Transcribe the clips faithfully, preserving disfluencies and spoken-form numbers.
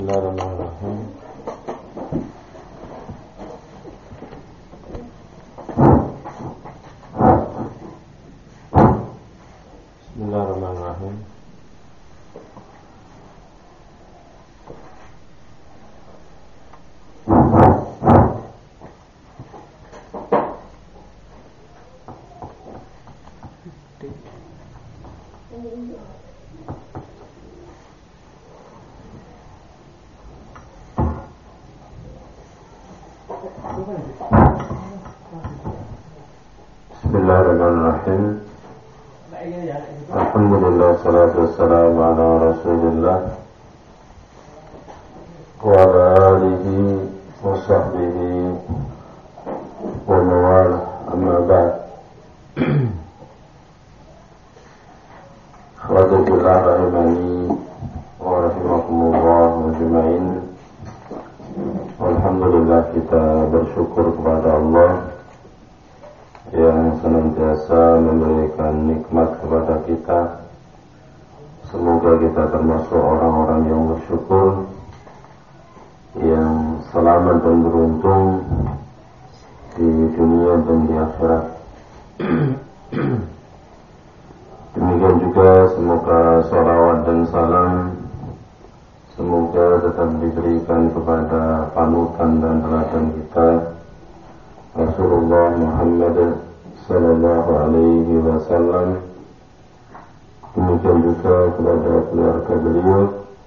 Bismillahirrahmanirrahim. Bismillahirrahmanirrahim. Bismillahirrahmanirrahim. Alhamdulillah, salatu wassalamu ala rasulillah wa ala alihi wa sahbihi wa mawala, amma ba'd. Khawatibillah rahimani wa rahimakumullah wa juma'in. Alhamdulillah, kita bersyukur kepada Allah yang senantiasa memberikan nikmat kepada kita. Semoga kita termasuk orang-orang yang bersyukur, yang selamat dan beruntung di dunia dan di akhirat. Demikian juga semoga sholawat dan salam semoga tetap diberikan kepada panutan dan teladan kita, Rasulullah Muhammad sallallahu alaihi wasallam. Demikian juga kepada keluarga beliau,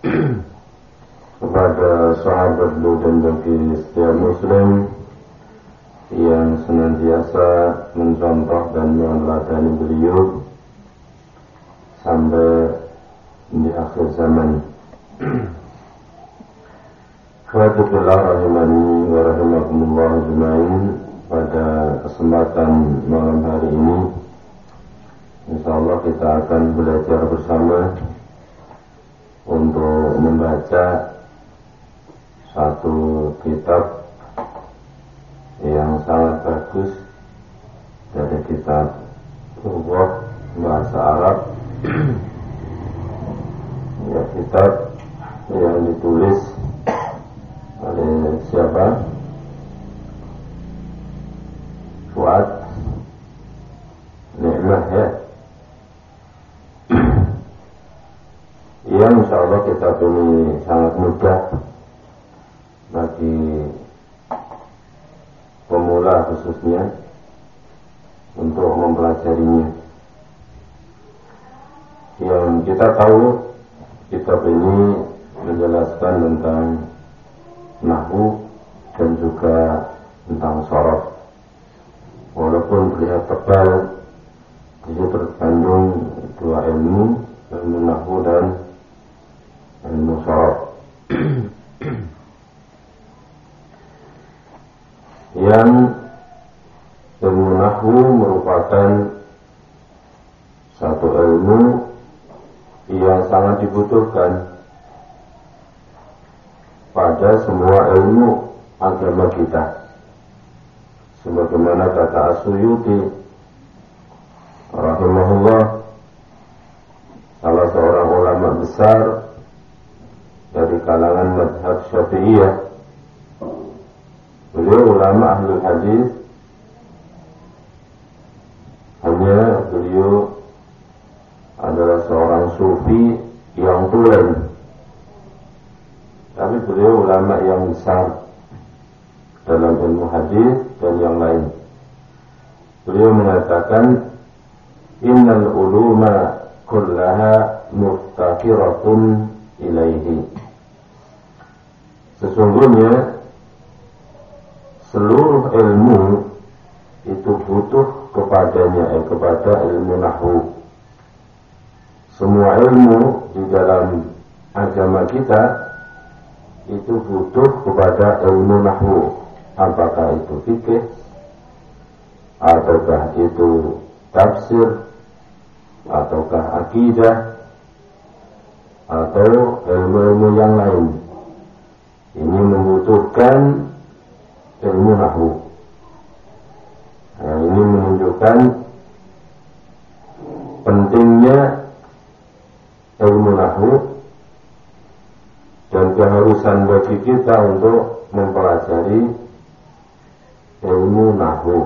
kepada sahabat beliau dan bagi setiap muslim yang senantiasa mencontoh dan meneladani beliau sampai di akhir zaman. Khawatibillah rahimani wa rahimakumullah juma'in. Pada kesempatan malam hari ini, insyaallah kita akan belajar bersama untuk membaca satu kitab yang sangat bagus dari kitab Allah bahasa Arab. Ya, kitab yang ditulis oleh siapa? Fuad Ni'mah, ya. Ya, insyaallah kitab ini sangat mudah bagi pemula khususnya untuk mempelajarinya. Yang kita tahu, kitab ini menjelaskan tentang nahwu dan juga tentang shorof. Walaupun terlihat tebal, di situ terkandung dua ilmu, ilmu nahwu dan ilmu shorof. Yang ilmu nahwu merupakan satu ilmu yang sangat dibutuhkan pada semua ilmu agama kita. Sebagaimana kata As-Suyuti rahimahullah, salah seorang ulama besar dari kalangan mazhab Syafi'iyah, beliau ulama ahlul hadis, hanya beliau adalah seorang sufi yang tulen, tapi beliau ulama yang besar dalam ilmu hadis dan yang lain. Beliau mengatakan, innal uluma kullaha muftaqiratun ilaihi. Sesungguhnya seluruh ilmu itu butuh kepadanya, eh, kepada ilmu nahwu. Semua ilmu di dalam agama kita itu butuh kepada ilmu nahwu. Apakah itu fikih, ataukah itu tafsir, ataukah akidah, atau ilmu-ilmu yang lain. Ini membutuhkan ilmu nahwu. Nah, ini menunjukkan pentingnya ilmu nahwu dan keharusan bagi kita untuk mempelajari ilmu nahwu.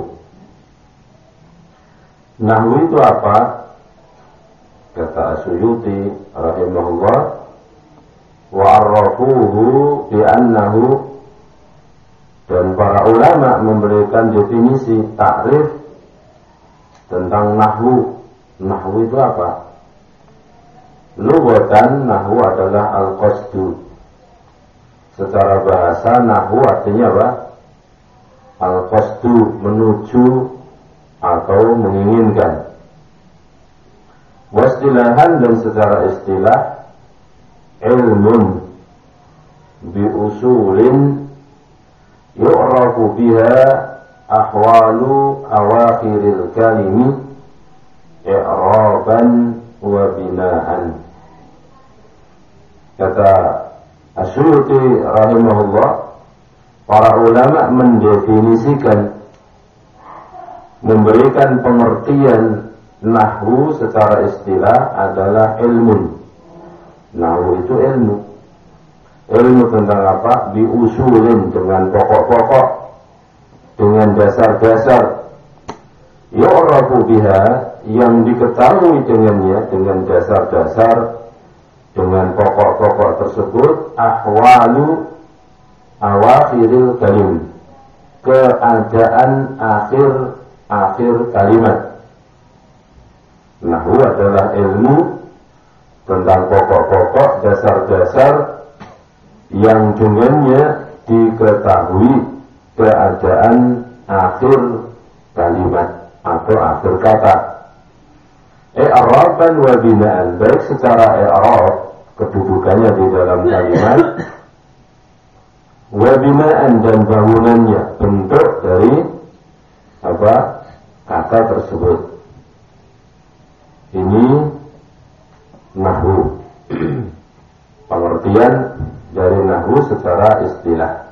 Nahwu itu apa? Kata As-Suyuti rahimahullah, wa arrafuhu bi annahu, dan para ulama memberikan definisi takrif tentang nahwu. Nahwu itu apa? Lughatan nahwu adalah al-qasdu. Secara bahasa nahwu artinya apa? Al-qasdu, menuju atau menginginkan. Wastilahan, dan secara istilah, ilmun bi usulin yu'rafu biha ahwalu awakhiril kalimi i'raban wa bina'an. Kata As-Suyuti rahimahullah, para ulama mendefinisikan, memberikan pengertian nahwu secara istilah adalah ilmun. Nahwu itu ilmu. Ilmu tentang apa? Biusulin, dengan pokok-pokok, dengan dasar-dasar. Yu'rafu biha, yang diketahui dengannya, dengan dasar-dasar, dengan pokok-pokok tersebut, ahwalu awakhiril kalim, keadaan akhir-akhir kalimat. Nahwu adalah ilmu tentang pokok-pokok, dasar-dasar yang dengannya diketahui keadaan akhir kalimat atau akhir kata. I'raban wa bina'an, baik secara i'rab, kedudukannya di dalam kalimat, wa bina'an, dan bangunannya, bentuk dari apa kata tersebut. Ini nahwu. Pengertian dari nahwu secara istilah.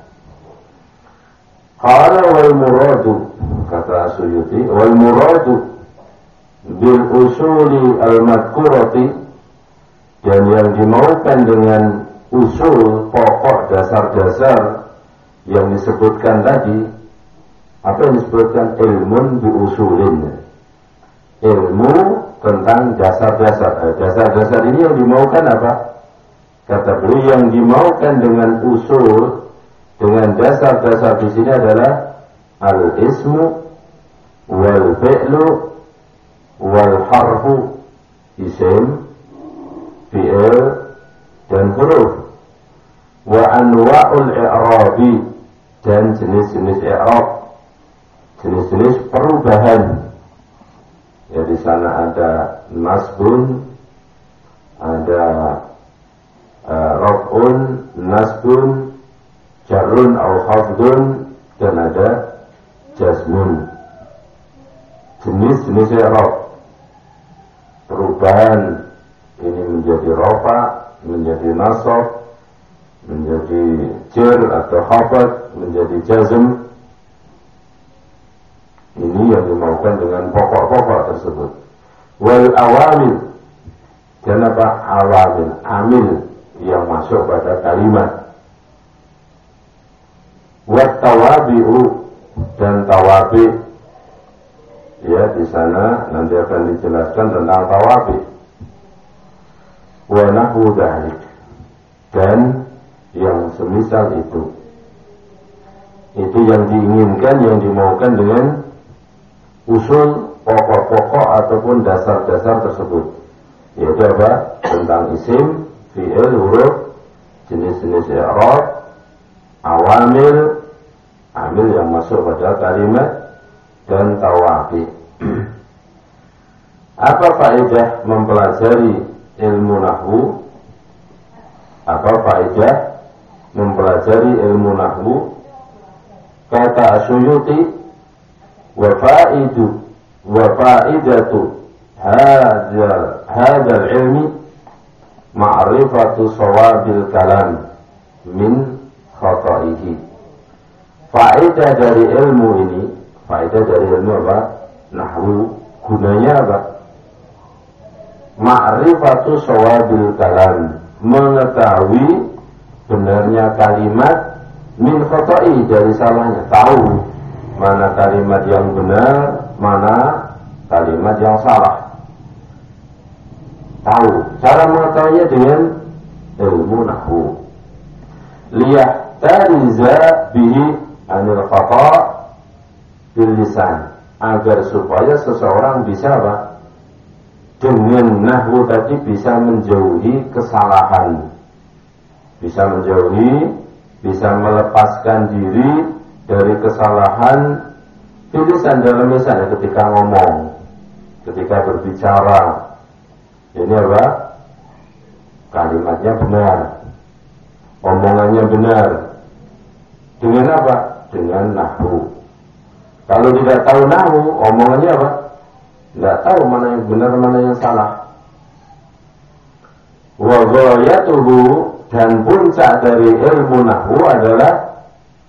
Qala wal muradu, kata Suyuti, wal muradu bil usuli al madhkurati, dan yang dimaukan dengan usul, pokok, dasar-dasar yang disebutkan tadi. Apa yang disebutkan? Ilmun bi usulin, ilmu tentang dasar-dasar. Dasar-dasar ini yang dimaukan apa? Kata beliau, yang dimaukan dengan usul, dengan dasar-dasar di sini adalah al-ismu wal fi'lu wal harfu, isim, fi'il, dan huruf, wa anwa'ul i'rabi, dan jenis-jenis i'rab, jenis-jenis perubahan. Ya, di sana ada nasbun, ada uh, raf'un, nasbun, jarrun au khafdun, dan ada jazmun. Jenis-jenis i'rab, perubahan ini menjadi rafa, menjadi nasab, menjadi jar atau khafad, menjadi jazm. Ini yang dimaukan dengan pokok-pokok tersebut. Wal awamil, dan apa? Awamil, amil yang masuk pada kalimat. Wat tawabi'u, dan tawabi. Ya, di sana nanti akan dijelaskan tentang tawabi. Wa nahwu dzalik, dan yang semisal itu. Itu yang diinginkan, yang dimaukan dengan usul, pokok-pokok ataupun dasar-dasar tersebut. Yaitu apa? Tentang isim, fi'il, huruf, jenis-jenis i'rab, awamil, amil yang masuk pada kalimat, dan tawabi. Apa faedah mempelajari ilmu nahwu? Apa faedah mempelajari ilmu nahwu? Kata As-Suyuti, wa faidu wa faidatu hadza hadzal ilmi ma'rifatu shawabil kalam min khata'ihi. Faedah dari ilmu ini, faedah dari ilmu apa? Nahwu, gunanya apa? Ma'rifatu shawabil kalam, mengetahui benarnya kalimat, min khoto'i, dari salahnya. Tahu mana kalimat yang benar, mana kalimat yang salah. Tahu. Cara mengetahuinya dengan ilmu nahwu. Liyahtariza bihi anil khata' bil lisan, agar supaya seseorang bisa apa? Dengan nahwu tadi bisa menjauhi kesalahan, bisa menjauhi, bisa melepaskan diri dari kesalahan tulisan dalam lisan, ketika ngomong, ketika berbicara. Ini apa? Kalimatnya benar, omongannya benar. Dengan apa? Dengan nahwu. Kalau tidak tahu nahwu, omongannya apa? Tidak tahu mana yang benar, mana yang salah. Wa ghayatuhu, dan puncak dari ilmu nahwu adalah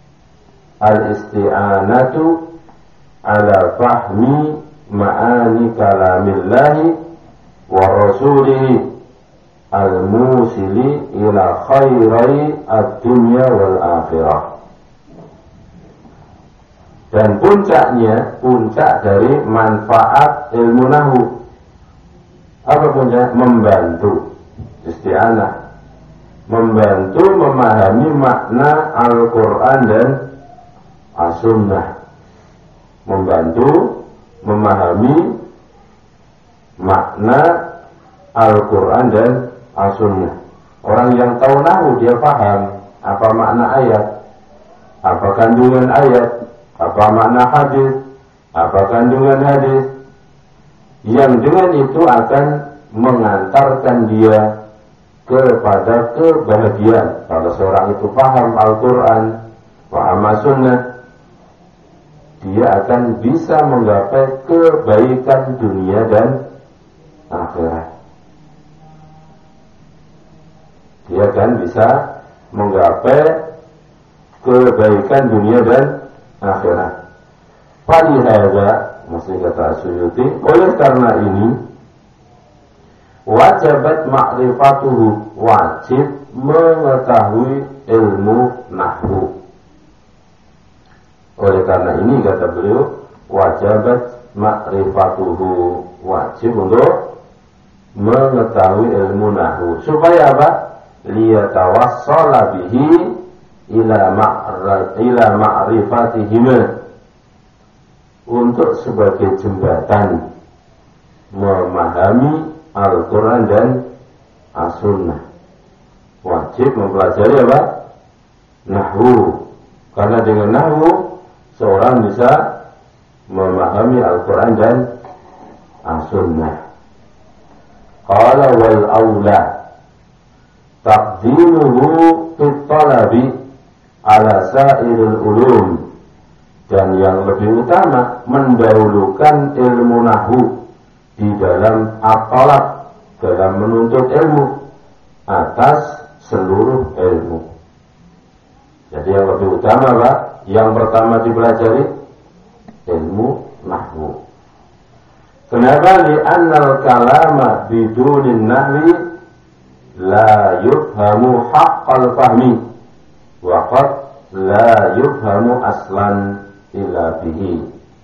al-isti'anatu ala fahmi ma'ani kalamillahi wa rasulihi al-musili ila khairai ad-dunya wal akhirah. Dan puncaknya, puncak dari manfaat ilmu nahwu, apa puncak? Membantu, isti'anah, membantu memahami makna Al-Quran dan As-Sunnah, membantu memahami makna Al-Quran dan As-Sunnah. Orang yang tahu nahwu, dia paham apa makna ayat, apa kandungan ayat, apa makna hadis, apa kandungan hadis, yang dengan itu akan mengantarkan dia kepada kebahagiaan. Kalau seorang itu paham Al-Quran, paham As-Sunnah, dia akan bisa menggapai kebaikan dunia dan akhirat. Dia akan bisa menggapai kebaikan dunia dan akhirat. Falihada, masih kata Suyuti, oleh karena ini wajibat ma'rifatuhu, wajib mengetahui ilmu nahwu. Oleh karena ini, kata beliau, wajibat ma'rifatuhu, wajib untuk mengetahui ilmu nahwu. Supaya apa? Liyatawassala bihi ila ila ma'rifatihima, untuk sebagai jembatan memahami Al-Quran dan As-Sunnah. Wajib mempelajari apa? Nahwu. Karena dengan nahwu seorang bisa memahami Al-Quran dan As-Sunnah. Qala wal aula taqdimuhu fit talabi ala sa'iril ulum, dan yang lebih utama mendahulukan ilmu nahwu di dalam at-talab, dalam menuntut ilmu, atas seluruh ilmu. Jadi yang lebih utama Pak, yang pertama dipelajari ilmu nahwu. Kenapa? Li'annal kalama bidunin nahwi la yufhamu haqqal fahmi wa qad la yufhamu aslan illa bihi.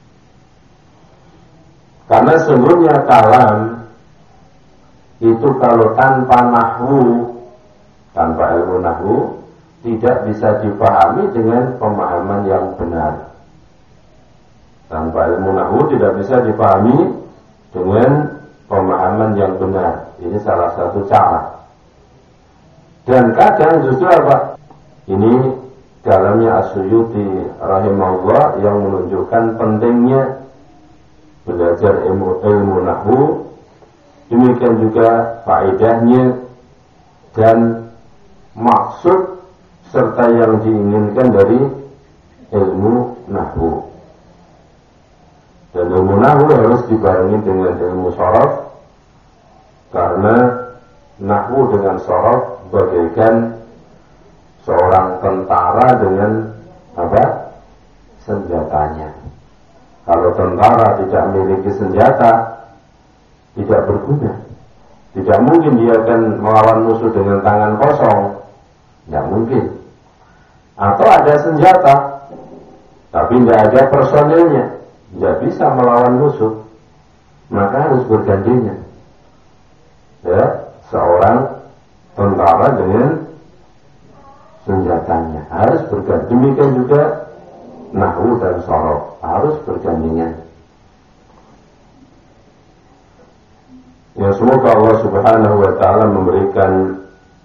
Karena sesungguhnya kalam itu kalau tanpa nahwu, tanpa ilmu nahwu, tidak bisa dipahami dengan pemahaman yang benar. Tanpa ilmu nahwu tidak bisa dipahami dengan pemahaman yang benar. Ini salah satu cara. Dan kadang justru apa? Ini dalamnya As-Suyuti rahimahullah yang menunjukkan pentingnya belajar ilmu, ilmu nahwu. Demikian juga faedahnya dan maksud serta yang diinginkan dari ilmu nahwu. Dan ilmu nahwu harus dibarengi dengan ilmu sharaf, karena nahwu dengan sharaf bagaikan seorang tentara dengan apa? Senjatanya. Kalau tentara tidak memiliki senjata, tidak berguna. Tidak mungkin dia akan melawan musuh dengan tangan kosong. Nggak mungkin. Atau ada senjata, tapi nggak ada personilnya, nggak bisa melawan musuh, maka harus bergandengan. Ya, seorang tentara dengan senjatanya harus bergandengan. Demikian juga nahwu dan sorof harus bergandengan. Ya, semoga Allah Subhanahu wa Ta'ala memberikan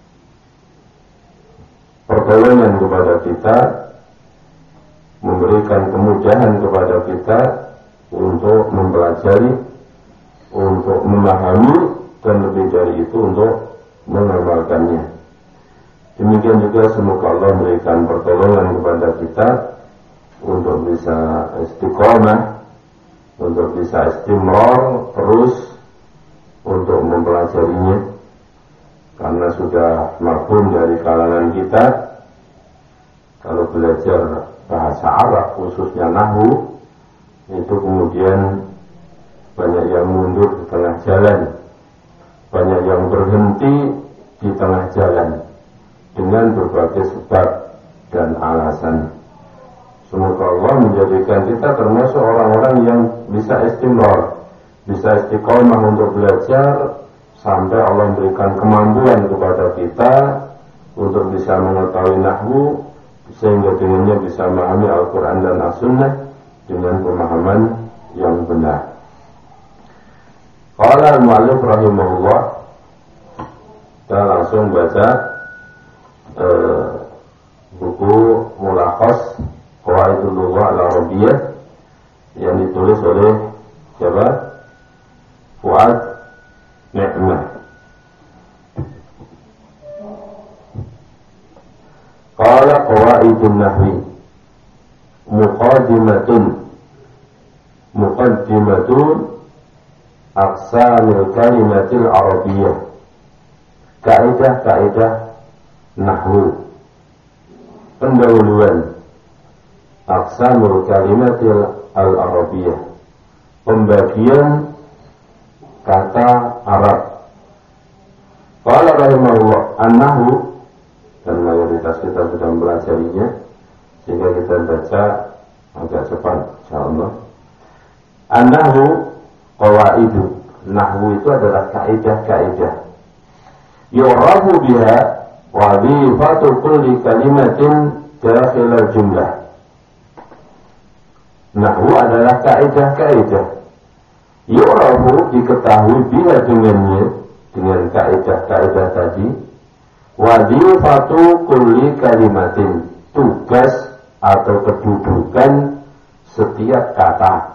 pertolongan kepada kita, memberikan kemudahan kepada kita untuk mempelajari, untuk memahami, dan lebih dari itu untuk mengamalkannya. Demikian juga semoga Allah memberikan pertolongan kepada kita untuk bisa istiqomah, untuk bisa istimrar terus untuk mempelajarinya, karena sudah mafhum dari kalangan kita kalau belajar bahasa Arab khususnya nahwu itu kemudian banyak yang mundur di tengah jalan, banyak yang berhenti di tengah jalan dengan berbagai sebab dan alasan. Semoga Allah menjadikan kita termasuk orang-orang yang bisa istimrar, bisa istiqomah untuk belajar sampai Allah memberikan kemampuan kepada kita untuk bisa mengetahui nahwu, sehingga dengannya bisa memahami Al-Quran dan As-Sunnah dengan pemahaman yang benar. Qala al-mu'allif rahimahullah. Kita langsung baca eh, buku Mulakhas Qawaidul Lughah Al-Arabiyyah yang ditulis oleh siapa? Fuad Ni'mah. Qala qawaidun nahwi muqaddimatun muqaddimatun aqsamil kalimatil arabiyyah. Kaidah-kaidah nahwu, pendahuluan aqsamul kalimatil al-arabiyyah, pembagian kata Arab. Qala rahimahullah, an-nahwu, dan mayoritas kita sudah mempelajarinya sehingga kita baca agak cepat insyaallah. An-nahwu qawaidu, nahwu itu adalah kaidah-kaidah. Yu'rafu biha wadhifatu kulli kalimatin dakhil al-jumlah. Nahwu adalah kaidah-kaidah. Yu'rafu, diketahui biha dengannya, dengan kaidah-kaidah tadi. Wadhifatu kulli kalimatin, tugas atau kedudukan setiap kata.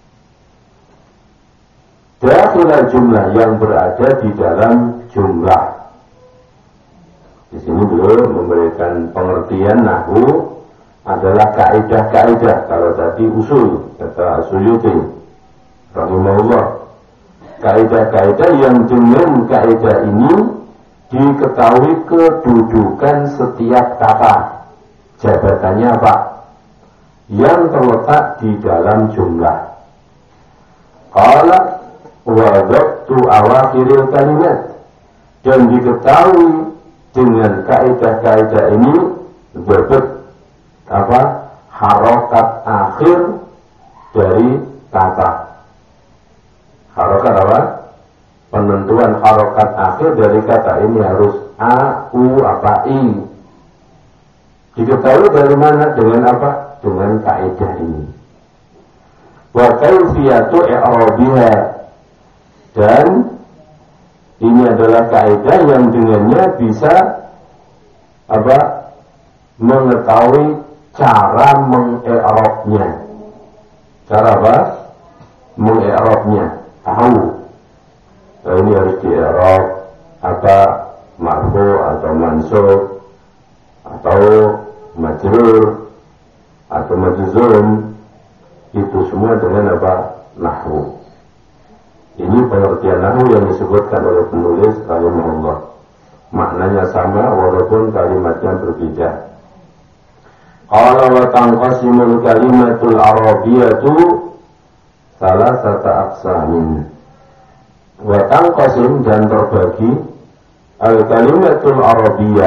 Dakhil jumlah, yang berada di dalam jumlah. Di sini beliau memberikan pengertian nahwu adalah kaidah-kaidah. Kalau tadi usul, kata Suyuti rahimahullah, kaidah-kaidah yang dengan kaidah ini diketahui kedudukan setiap kata, jabatannya apa, yang terletak di dalam jumlah. Qala wa dhabtu awakhiril kalimat, dan diketahui dengan kaidah-kaidah ini berbet apa harokat akhir dari kata. Harokat apa? Penentuan harokat akhir dari kata ini harus a, u, apa, i. Diketahui dari mana? Dengan apa? Dengan kaidah ini. Wa kaifiyatu i'rabiha, dan ini adalah kaidah yang dengannya bisa apa? Mengetahui cara mengi'rabnya. Cara apa? Mengi'rabnya. Tahu. Nah, ini harus di-i'rab apa? Marfu atau mansub atau majrur atau majzum. Itu semua dengan apa? Nahwu. Ini pengertian nahwu yang disebutkan oleh penulis rahimahullah. Maknanya sama walaupun kalimatnya berbeda. Qala wa tanqasimul kalimatul arabiyyatu salasata aqsamin. Wa tanqasim, dan terbagi al kalimatul arabiyyah,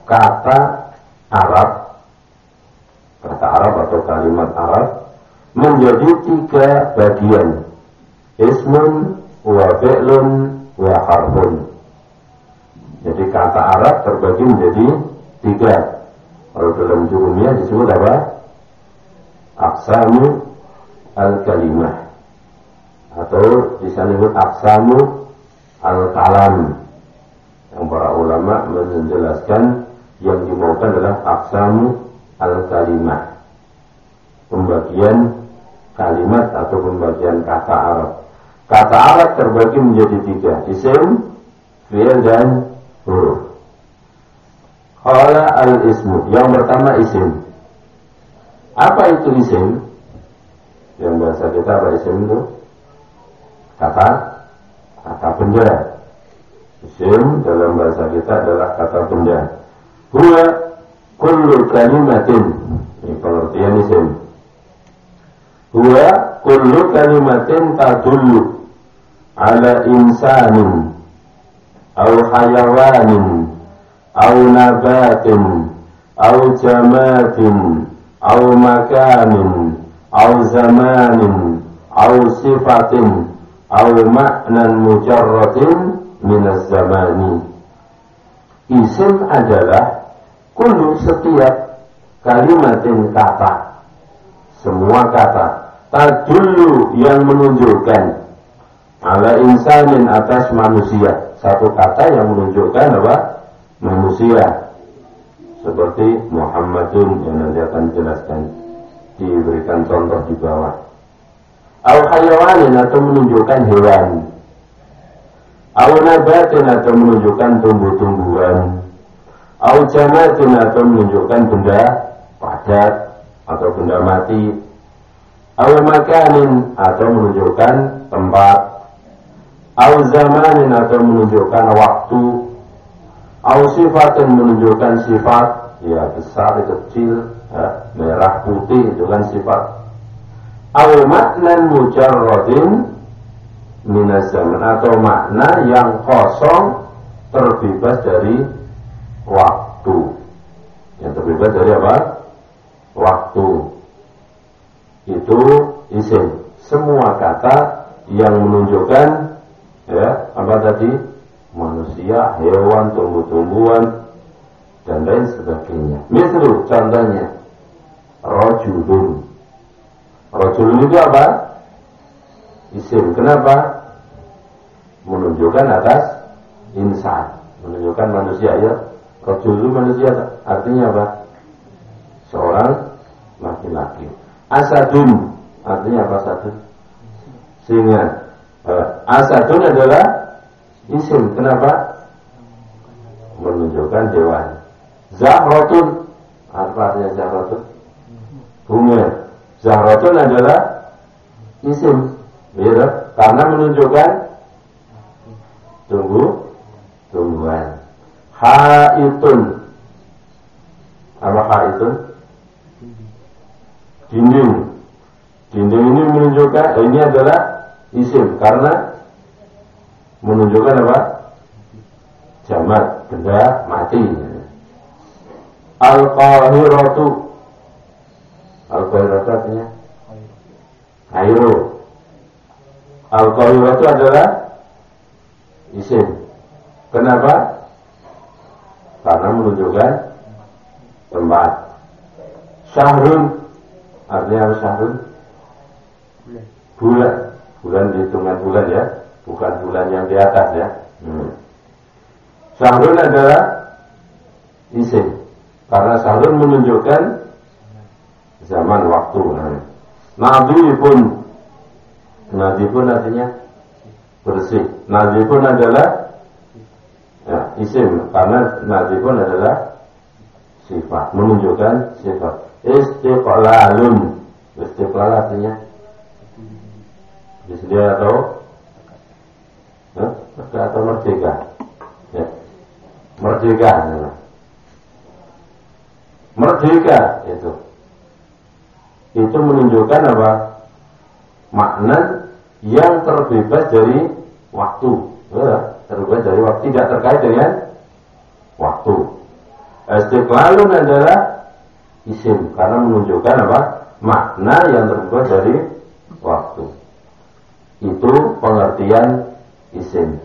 kata Arab, kata Arab atau kalimat Arab menjadi tiga bagian, ismun wa fi'lun wa harfun. Jadi kata Arab terbagi menjadi tiga. Kalau dalam jurumiyah disebut apa? Aqsamu al-kalimah, atau disebut aqsamu al-kalam. Yang para ulama menjelaskan yang dimaukan adalah aqsamu al-kalimah, pembagian kalimat atau pembagian kata Arab. Kata Arab terbagi menjadi tiga, isim, fi'il, dan huruf. Qala al-ismu, yang pertama isim. Apa itu isim? Yang bahasa kita apa isim itu? Kata, kata benda. Isim dalam bahasa kita adalah kata benda. Huwa kullu kalimatin, ini pengertian isim. Huwa kullu kalimatin tadullu ala insanin aw hayawanin aw nabatin aw jamatin aw makanin aw zamanin aw sifatin aw ma'nan mujarradin minaz zamani. Isim adalah kullu, setiap kalimatin, kata, semua kata, tadullu yang menunjukkan, ala insanin atas manusia, satu kata yang menunjukkan apa? Manusia. Seperti Muhammadun yang nanti akan dijelaskan, diberikan contoh di bawah. Au hayawanin, atau menunjukkan hewan. Au nabatin, atau menunjukkan tumbuh-tumbuhan. Au jamatin, atau menunjukkan benda padat atau benda mati. Au makanin, atau menunjukkan tempat. Au zamanin, atau menunjukkan waktu. Au sifatin, menunjukkan sifat, ya besar, kecil, ya, merah, putih, itu kan sifat. Au maknan mujarradin minaz zaman, atau makna yang kosong, terbebas dari waktu. Yang terbebas dari apa? Waktu. Itu isim. Semua kata yang menunjukkan, ya, apa tadi? Manusia, hewan, tumbuh-tumbuhan, dan lain sebagainya. Misal contohnya, rajulun. Rajulun itu apa? Isim. Kenapa? Menunjukkan atas insan, menunjukkan manusia, ya. Rajulun manusia, artinya apa? Seorang laki-laki. Asadun, artinya apa asadun? Singa. Asadun adalah isim. Kenapa? Menunjukkan dewan. Zahratun, apa artinya zahratun? Bunga. Zahratun adalah isim, ya, karena menunjukkan tumbuh tumbuhan. Haitun, apa haitun? Dinding. Dinding ini menunjukkan, ini adalah isim karena menunjukkan apa? Jamak, benda mati. Al-Qahiratu, Al-Qahiratu artinya Kairu. Al-Qahiratu adalah isim. Kenapa? Karena menunjukkan tempat. Syahrun, artinya apa syahrun? Bulan. Bulan, dihitungan bulan, ya, bukan bulan yang di atas, ya. Hmm. Syahrun adalah isim karena syahrun menunjukkan zaman, waktu. Nadhifun, nadhifun artinya bersih. Nadhifun adalah, ya, isim karena nadhifun adalah sifat, menunjukkan sifat. Istiqlalun, istiqlal artinya disediakan atau ya, atau merdeka, ya. Merdeka, ya. Merdeka itu itu menunjukkan apa? Makna yang terbebas dari waktu, ya, terbebas dari waktu, tidak terkait dengan waktu. Istiqlalun adalah isim karena menunjukkan apa? Makna yang terbuat dari waktu. Itu pengertian isim.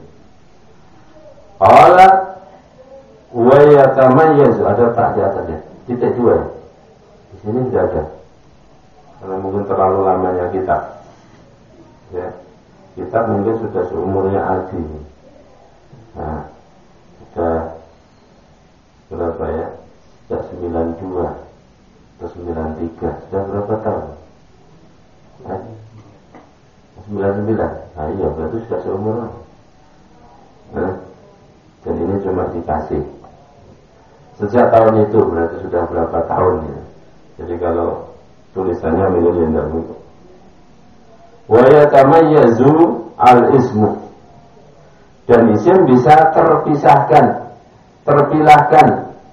Qala wa yatamayyazu, ada tak di atasnya? Titik dua ya? Di sini tidak ada. Karena mungkin terlalu lamanya kitab. Ya. Kitab mungkin sudah seumurnya Aldi. Nah, sudah berapa ya? Sudah sembilan puluh dua atau sembilan puluh tiga. Sudah berapa tahun? Nah, sembilan puluh sembilan. Nah iya, berarti sudah seumur. Nah, dan ini cuma dikasih. Sejak tahun itu berarti sudah berapa tahun ya? Jadi kalau tulisannya menjadi tidak begitu. Wa yatamayyazu al-ismu, dan isim bisa terpisahkan, terpilahkan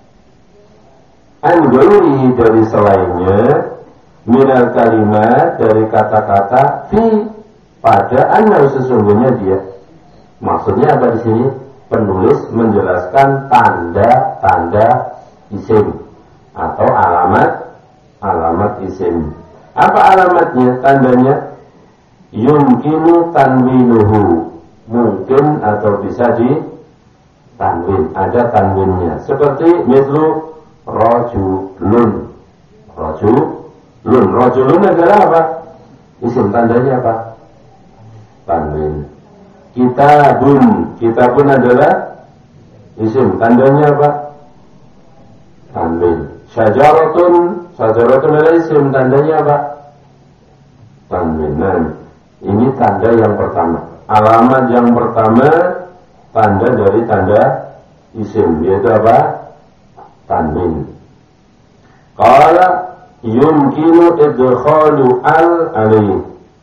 an ghairihi, dari selainnya, minal kalimat, dari kata-kata, fi, pada anna, sesungguhnya dia. Maksudnya apa di sini? Penulis menjelaskan tanda-tanda isim atau alamat alamat isim. Apa alamatnya? Tandanya yumkinu tanwinuhu, mungkin atau bisa di tanwin, ada tanwinnya. Seperti mislu rajulun. Rajulun, rajulun adalah apa? Isim, tandanya apa? Tanwin. Kitabun, kitabun adalah isim, tandanya apa? Tanwin. Syajaratun, syajaratun adalah isim, tandanya apa? Tanwin. Nah, ini tanda yang pertama. Alamat yang pertama, tanda dari tanda isim, yaitu apa? Tanwin. Qala yumkinu idkhalu al alaih,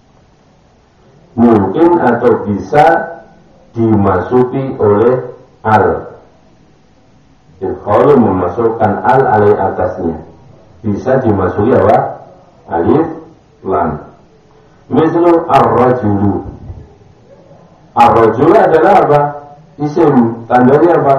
mungkin atau bisa dimasuki oleh al. Idkhalu memasukkan al alaih, atasnya. Bisa dimasuki apa? Alif lam. Mislu ar-rajulu. Ar-rajulu adalah apa? Isim, tandanya apa?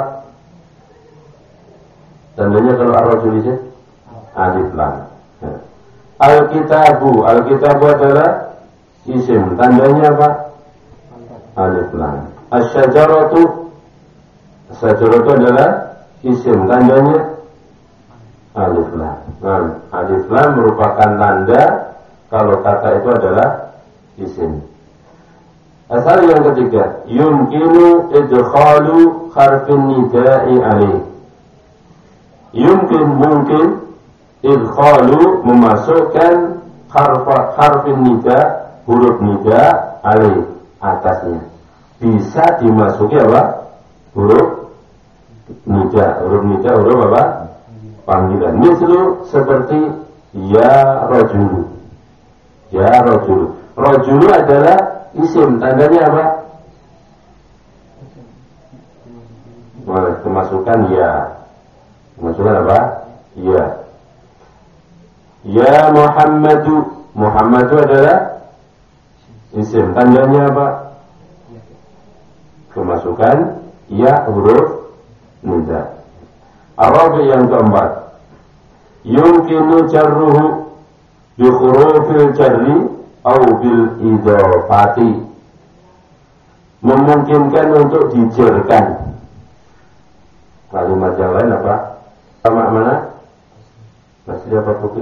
Tandanya kalau ar-rajul isim alif lam. Al-kitabu, al-kitabu adalah isim, tandanya apa? Alif lam. Asy-syajaratu, asy-syajaratu adalah isim, tandanya alif lam. Nah, alif lam merupakan tanda kalau kata itu adalah isim. Asal yang ketiga, yumkinu idkhalu harfin nida'i alaih. Yumkin, mungkin, idkhalu, memasukkan harfa, harfin nida, huruf nida, alaih, atasnya. Bisa dimasuki apa? Huruf nida. Huruf nida, huruf apa? Panggilan. Mislu, seperti ya rajulu. Ya rajulu. Rajulu adalah isim, tandanya apa? Boleh, kemasukan ya. Kemasukan apa? Ya. Ya Muhammadu. Muhammadu adalah isim, tandanya apa? Kemasukan ya, huruf nida. Arabi yang keempat, yumkinu jarruhu bi hurufil jarri au bil idhofati, memungkinkan untuk dijerkan. Kalimat yang lain apa? Sama mana? Masih apa kufi?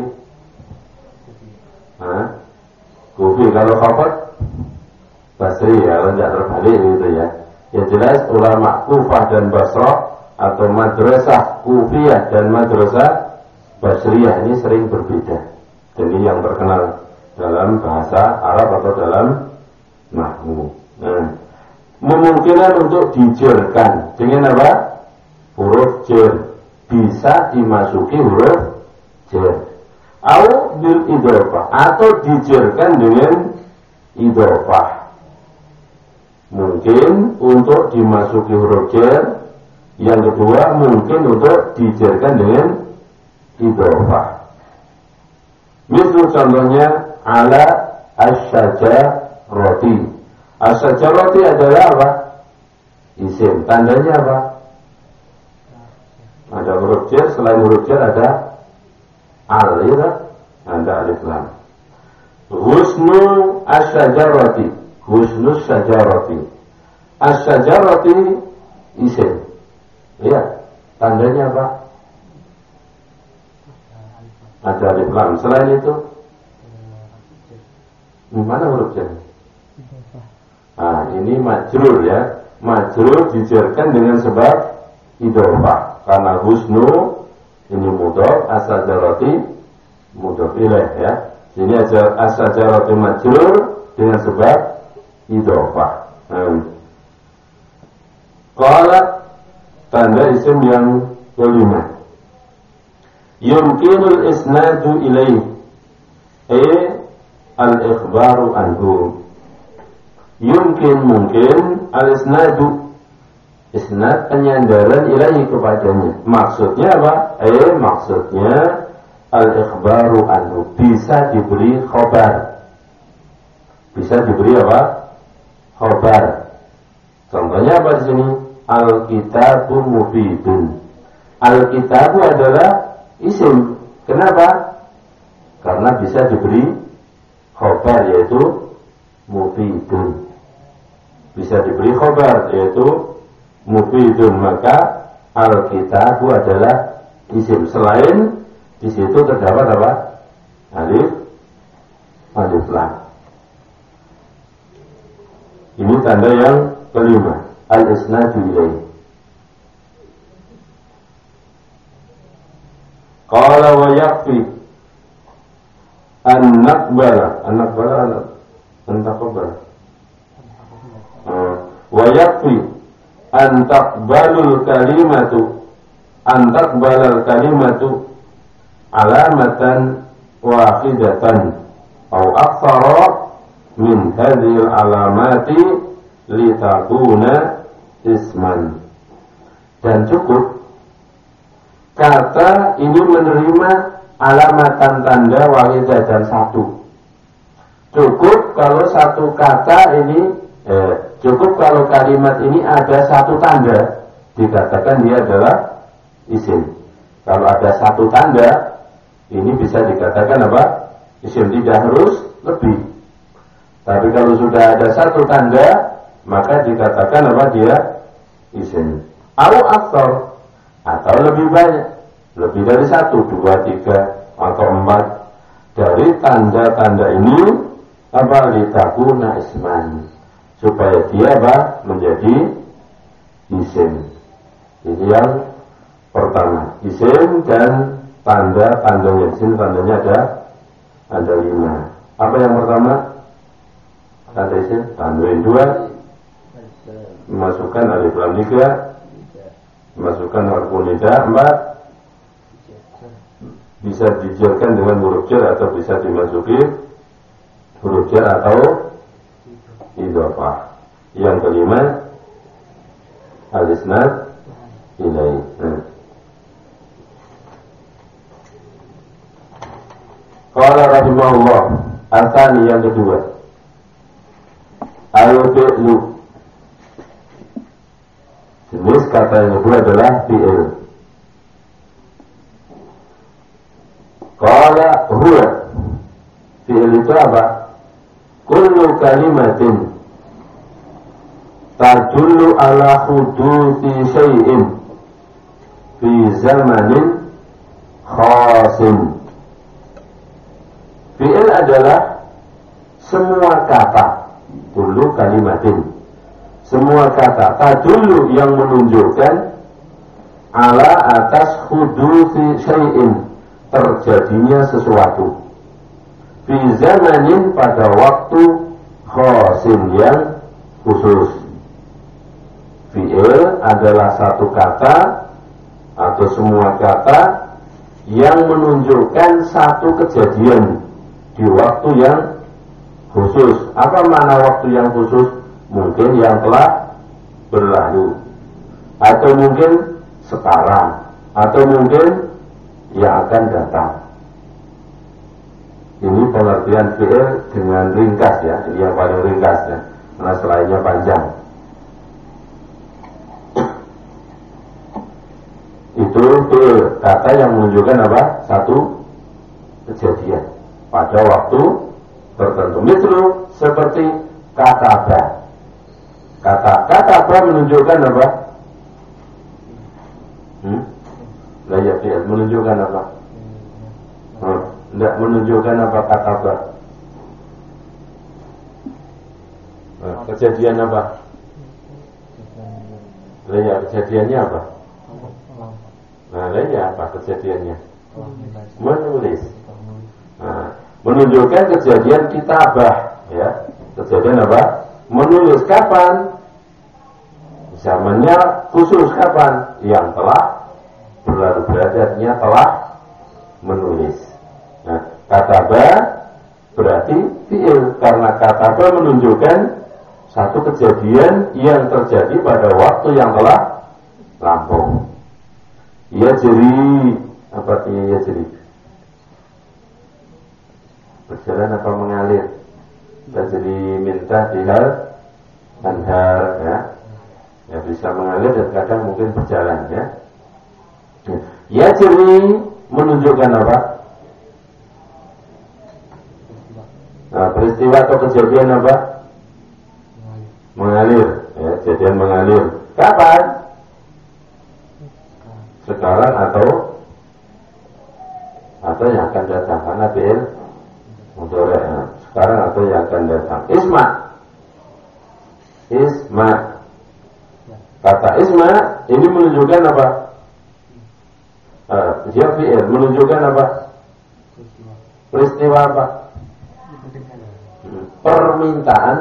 Hah? Kufi. Kalau khafat Basri ya, kalau tidak terbalik gitu ya. Ya jelas ulama Kufah dan Basrah atau madrasah Kufiyah dan madrasah Basriyah ini sering berbeda. Jadi yang terkenal dalam bahasa Arab atau dalam nahwu. Nah, memungkinkan untuk dijerkan dengan apa? Huruf jer. Bisa dimasuki huruf jer. Au bil idhofah, atau dijerkan dengan idhofah. Mungkin untuk dimasuki huruf jer. Yang kedua mungkin untuk dijerkan dengan idhofah. Misal contohnya ala asy-syajarati. Asy-syajarati adalah apa? Isim. Tandanya apa? Ada huruf jar, selain huruf jar ada al, ya, ada alif lam. Husnu asyajarati, husnu syajarati. Asyajarati isim. Ya, tandanya apa? Ada alif lam. Selain itu, mana huruf jar? Nah, ini majrur ya. Majrur dijarkan dengan sebab idhofah. Karena husnu ini mudhof, asyajarati mudhof ilaih ya. Ini asyajarati majrur dengan sebab idhofah. Hmm. Qala tanda isim yang kelima. Yumkinul isnadu ilaih, eh al-ikhbaru anhu. Yumkin mungkin al-isnadu, isnad penyandaran ilahi kepadanya. Maksudnya apa? Eh maksudnya al-ikhbaru anhu, bisa diberi khobar. Bisa diberi apa? Khobar. Contohnya apa di sini? Al-kitabu mufidun. Al-kitabu adalah isim. Kenapa? Karena bisa diberi khobar, yaitu mufidun. Bisa diberi khobar, yaitu mufidun. Maka al-kitabu adalah isim. Selain di situ terdapat apa? Alif, alif lam. Ini tanda yang kelima, al-isnadu ilaih. Qala wa yakfi an naqbala, an naqbala an taqabbala. Wa yakfi an taqbalul kalimatu, an taqbalal kalimatu alamatan wahidatan atau aktsara min hadhil alamati litakuna isman. Dan cukup kata ini menerima alamatan tanda wahidah dan satu. Cukup kalau satu kata ini eh, cukup kalau kalimat ini ada satu tanda, dikatakan dia adalah isim. Kalau ada satu tanda, ini bisa dikatakan apa? Isim. Tidak harus lebih. Tapi kalau sudah ada satu tanda, maka dikatakan apa? Dia isim. Au aktsar, atau lebih banyak, lebih dari satu, dua, tiga, atau empat. Dari tanda-tanda ini apa? Litakuna isman, supaya dia apa? Menjadi isim. Ini yang pertama, isim dan tanda-tandanya. Isim tandanya ada ada lima. Apa yang pertama? Tanda isim, tanda yang dua, masukkan alif lam tiga, masukkan harfu nida empat, bisa dijarkan dengan huruf jar atau bisa dimasuki huruf jar atau idhofah. Yang kelima, al-isnad ilaih. Hmm. Qala rahimahullah, asani yang kedua, al-fi'lu. Jenis kata yang kedua adalah fi'il. Qala huwa, fi'il itu apa? Kullu kalimatin tadullu ala huduthi syai'in fi zamanin khasin. Fi'il adalah semua kata, kullu kalimatin, semua kata tadullu yang menunjukkan ala atas huduthi syai'in, terjadinya sesuatu, fi zamanin pada waktu khasin yang khusus. Fi'il adalah satu kata atau semua kata yang menunjukkan satu kejadian di waktu yang khusus. Apa makna waktu yang khusus? Mungkin yang telah berlalu, atau mungkin sekarang, atau mungkin yang akan datang. Ini pengertian fi'il dengan ringkas ya. Ini yang paling ringkas ya, karena selainnya panjang. Itu kata yang menunjukkan apa? Satu kejadian pada waktu tertentu. Misal seperti kataba. Kata kataba menunjukkan apa? Hmm? Lah ya, menunjukkan apa? Hmm. Tidak menunjukkan apa kataba? Nah, kejadian apa? Lah ya, kejadiannya apa? Nah, lah ya, apa kejadiannya? Menulis. Nah, menunjukkan kejadian kitabah, ya. Kejadian apa? Menulis. Kapan? Zamannya khusus kapan? Yang telah berlalu, berarti artinya telah menulis. Nah, kataba berarti fi'il, karena kataba menunjukkan satu kejadian yang terjadi pada waktu yang telah lampau. Ya jadi apa artinya ya jadi? Berjalan apa mengalir? Ya jadi minta dihal anhar, ya. Ya bisa mengalir dan kadang mungkin berjalan, ya. Ya jadi menunjukkan apa? Nah, peristiwa atau kejadian apa? Mengalir, ya, kejadian mengalir. Kapan? Sekarang atau atau yang akan datang, karena fi'il mudhari', ya. Sekarang atau yang akan datang. Isma. Isma. Kata isma ini menunjukkan apa? Uh, dia fi'il menunjukkan apa? Peristiwa apa? Permintaan.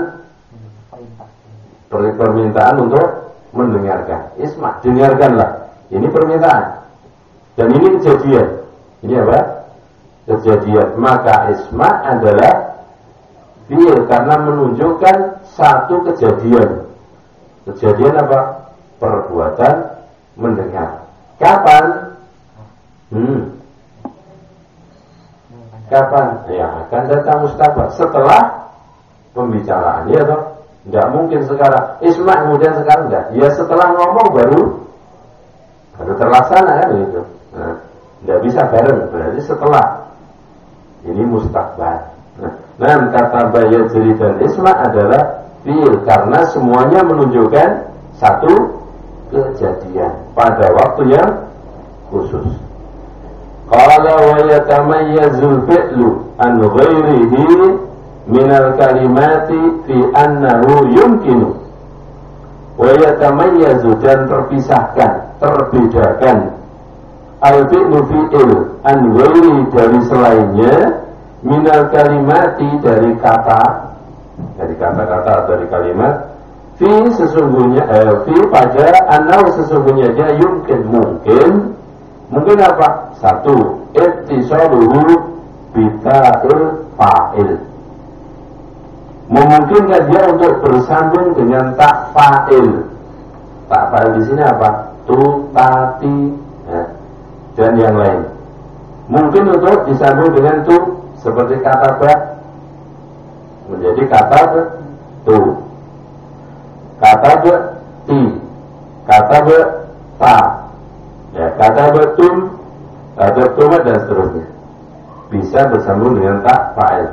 Permintaan untuk mendengarkan. Isma, dengarkanlah. Ini permintaan. Dan ini kejadian. Ini apa? Kejadian. Maka isma adalah fi'il karena menunjukkan satu kejadian. Kejadian apa? Perbuatan mendengar. Kapan? Hmm. Kapan? Ya akan datang mustabah setelah pembicaraan, ya toh? Tidak mungkin sekarang isma kemudian sekarang enggak. Ya setelah ngomong baru baru terlaksana, kan gitu. Nah, tidak bisa bareng, berarti setelah. Ini mustabah. Nah, nah kata bayajri dan isma adalah fi'il karena semuanya menunjukkan satu kejadian pada waktu yang khusus. Qala wa yatamayyazul fi'lu an ghairihi minal kalimati fi annahu yumkinu wa yatamayyazu dan terpisahkan, terbedakan al-fi'lu fi'il an ghairi dari selainnya minal kalimati dari kata, dari kata-kata atau dari kalimat fi sesungguhnya eh, fi pada annahu sesungguhnya dia yumkin mungkin mungkin apa? Satu, ittisaluhu bita'il fa'il. Memungkinkan dia untuk bersambung dengan tak fa'il. Tak fa'il di sini apa? Tu, tati, ya. Dan yang lain. Mungkin untuk disambung dengan tu, seperti kata ba, menjadi kata ba, tu. Kata ba, ti. Kata ba, ta. Ya, kata ba, tum. Kata tuma dan seterusnya bisa bersambung dengan tak fa'il.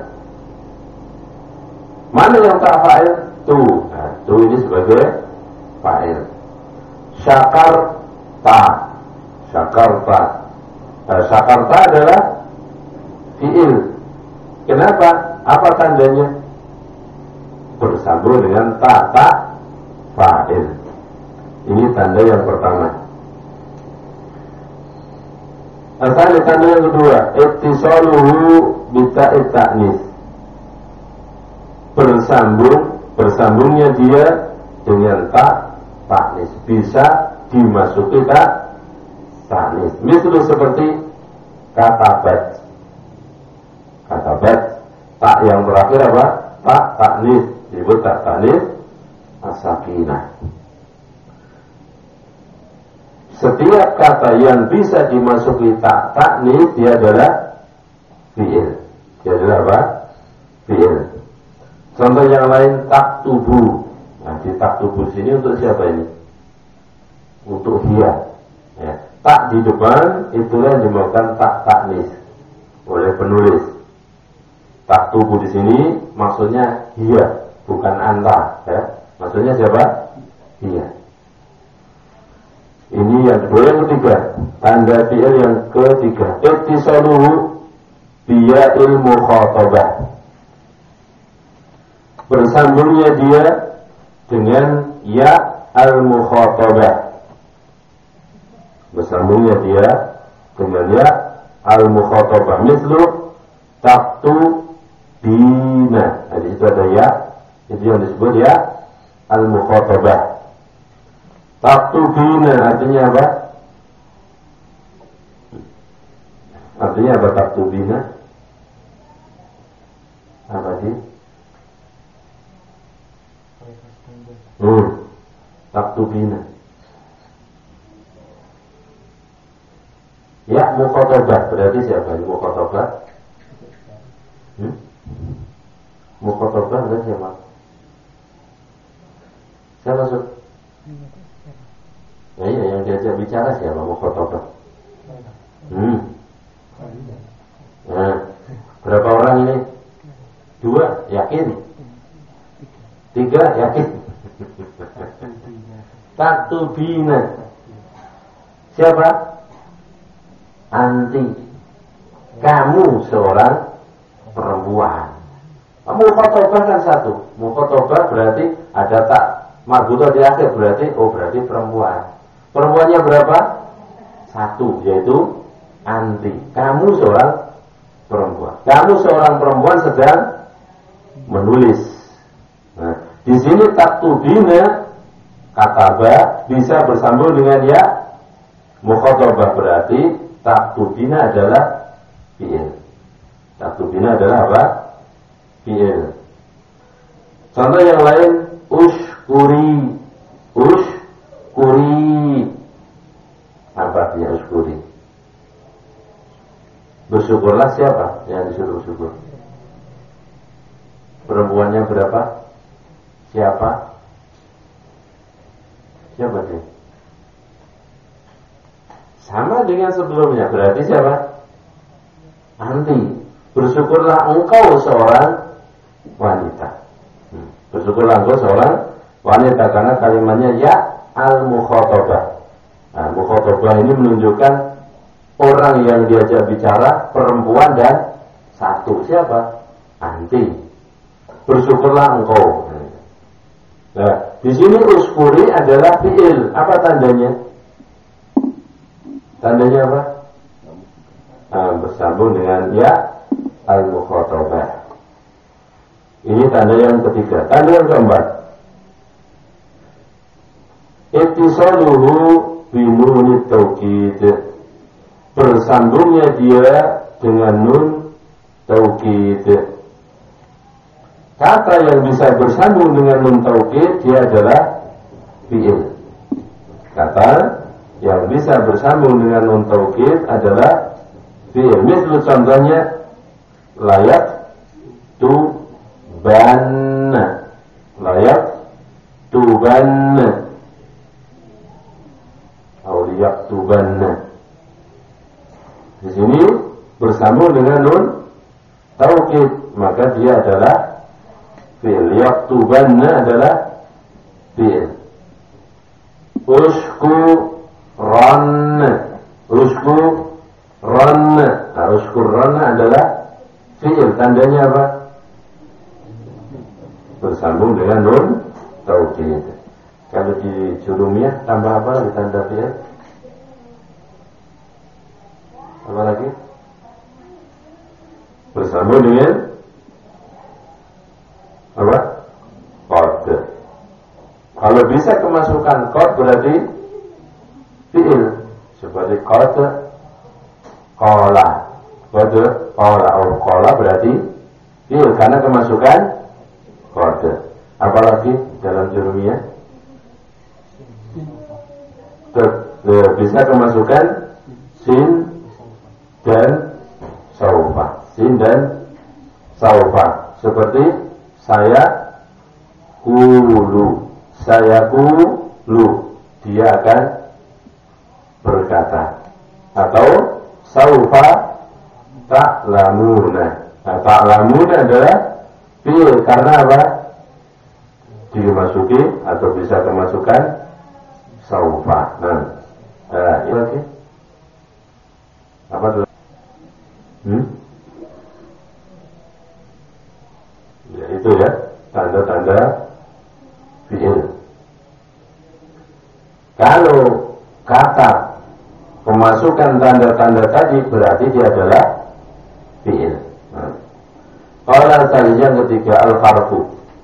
Mana yang tak fa'il? Tu. Nah, tu ini sebagai fa'il. Syakar ta. Syakar ta. Nah, syakar ta adalah fi'il. Kenapa? Apa tandanya? Bersambung dengan ta tak fa'il. Ini tanda yang pertama. Asal tanda yang kedua, ittisaluhu bita'it ta'nis. Bersambung, bersambungnya dia dengan tak ta'nis. Bisa dimasuki tak ta'nis. Misalnya seperti katabat. Katabat, tak yang terakhir apa? Tak ta'nis. Disebut tak ta'nis as-sakinah. Setiap kata yang bisa dimasuki tak ta'nis dia adalah fi'il. Dia adalah apa? Fi'il. Contoh yang lain tak tubuh. Nah, di tak tubuh sini untuk siapa ini? Untuk dia. Ya. tak di depan itulah yang dinamakan tak taknis oleh penulis. Tak tubuh di sini maksudnya hiya, bukan anta, ya. Maksudnya siapa? Hiya. Ini yang kedua. Yang ketiga, tanda fi'il yang ketiga, ittisaluhu biya ilmu khatabah, bersambungnya dia dengan ya al-mukhatabah, bersambungnya dia dengan ya al-mukhatabah. Mislu taktu bina, nah, di situ ada ya, itu yang disebut ya al-mukhatabah. Taktu bina artinya apa? Artinya apa taktu bina? Apa sih? Hmm, taktu bina. Ya mukhatabah berarti siapa? Mukhatabah? Hmm? Mukhatabah berarti siapa? Siapa maksud? Ya, iya, yang diajak bicara siapa? Mukhatabah. Hmm. Nah, berapa orang ini? Dua, yakin? Tiga, yakin? Taktubina. Siapa? Anti. Kamu seorang perempuan. Mukhatabah kan satu. Mukhatabah berarti ada tak marbuta di akhir, berarti oh berarti perempuan. Perempuannya berapa? Satu, yaitu anti. Kamu seorang perempuan. Kamu seorang perempuan sedang menulis. Nah, di sini taktubina kataba bisa bersambung dengan ya mukhatabah, berarti taktubina adalah fi'il. Taktubina adalah apa? Fi'il. Contoh yang lain, ushkuri. Ushkuri. Apa artinya ushkuri? Bersyukurlah. Siapa yang disuruh bersyukur? Perempuannya berapa? Siapa? Siapa sih? Sama dengan sebelumnya, berarti siapa? Anti. Bersyukurlah engkau seorang wanita. hmm. Bersyukurlah engkau seorang wanita, karena kalimatnya ya al-mukhatabah. Nah, mukhatabah ini menunjukkan orang yang diajak bicara perempuan dan satu. Siapa? Anti. Bersyukurlah engkau. Nah, di sini uskuri adalah fi'il. Apa tandanya? Tandanya apa? Nah, bersambung dengan ya al-mukhatabah. Ini tanda yang ketiga. Tanda yang keempat, ittisaluhu binunit taukid, bersambungnya dia dengan nun taukid. Kata yang bisa bersambung dengan nun taukid dia adalah fi'il. Kata yang bisa bersambung dengan nun taukid adalah fi'il. Misal contohnya layak tu banna, layak tu banna, atau layak tu banna. Di sini bersambung dengan nun taukid, maka dia adalah fi'il. Yaktubanna adalah fi'il. Usku ranna, usku ranna. Nah, usku ranna adalah fi'il. Tandanya apa? Bersambung dengan nun taukid. Kalau di jurumiyah tambah apa di tanda fi'il? Apa lagi? Bersambung dengan apa? Qad. Kalau bisa kemasukan qad berarti fi'il. Seperti qad qala. Qad qala atau qala berarti fi'il karena kemasukan qad. Apalagi dalam jurumiyah? Bisa kemasukan sin dan saufa. Sin dan saufa. Seperti saya kulu, saya kulu, dia akan berkata, atau saufa ta'lamuna. Nah, ta'lamuna adalah fi'il karena apa? Dimasuki atau bisa kemasukan saufa. Nah, nah ini lagi apa tuh? Hmm? Ya itu ya, tanda-tanda fi'il. Kalau kata kemasukan tanda-tanda tadi berarti dia adalah fi'il. Qala tadi yang ketiga al-harfu,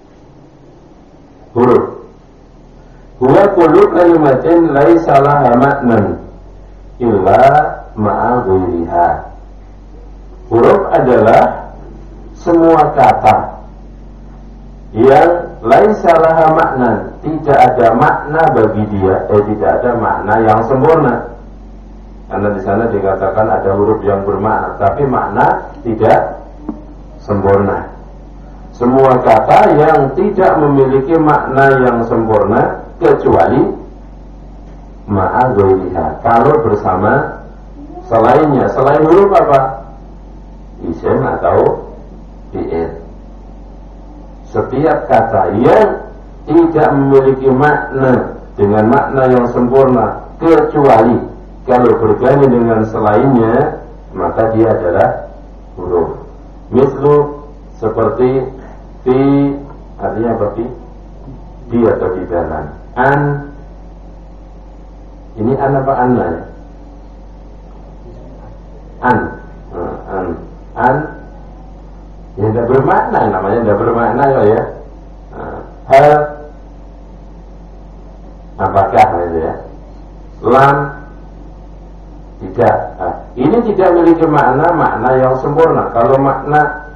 huruf. Huwa kullu kalimatin laisa laha ma'nan illa ma'a ghairiha. Huruf adalah semua kata yang laisa laha ma'nan, tidak ada makna bagi dia, eh tidak ada makna yang sempurna. Karena di sana dikatakan ada huruf yang bermakna, tapi makna tidak sempurna. Semua kata yang tidak memiliki makna yang sempurna kecuali ma'a ghairiha, kalau bersama selainnya. Selain huruf apa? Isim atau fi'il. Setiap kata yang tidak memiliki makna dengan makna yang sempurna kecuali kalau berganti dengan selainnya, maka dia adalah huruf. Mislu seperti fi, artinya apa fi? Di atau di dalam. An, ini an apa anna? An, an, an, ya tidak bermakna, namanya tidak bermakna ya. Hal, apakah itu ya? Lam, tidak. Nah, ini tidak memiliki makna makna yang sempurna. Kalau makna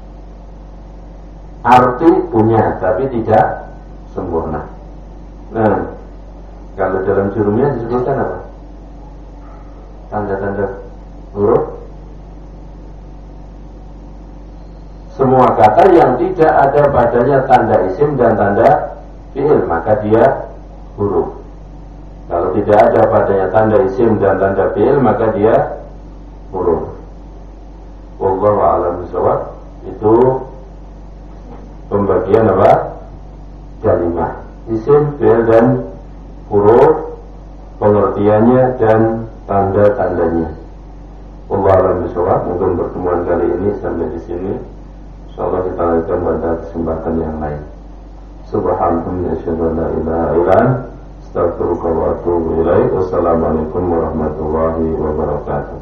arti punya, tapi tidak sempurna. Nah, kalau dalam jurumnya disebutkan apa? Tanda-tanda huruf. Semua kata yang tidak ada padanya tanda isim dan tanda fi'il, maka dia huruf. Kalau tidak ada padanya tanda isim dan tanda fi'il, maka dia huruf. Wallahu a'lam bishawab. Itu pembagian apa? Kalimat. Isim, fi'il dan huruf, pengertiannya dan tanda-tandanya. Wallahu a'lam bishawab. Mungkin pertemuan kali ini sampai di sini. Insyaallah kita lanjutkan pada kesempatan yang lain. Subhanallah, asyhadu an la ilaha illa anta, astaghfiruka wa atubu ilaik. Wassalamualaikum warahmatullahi wabarakatuh.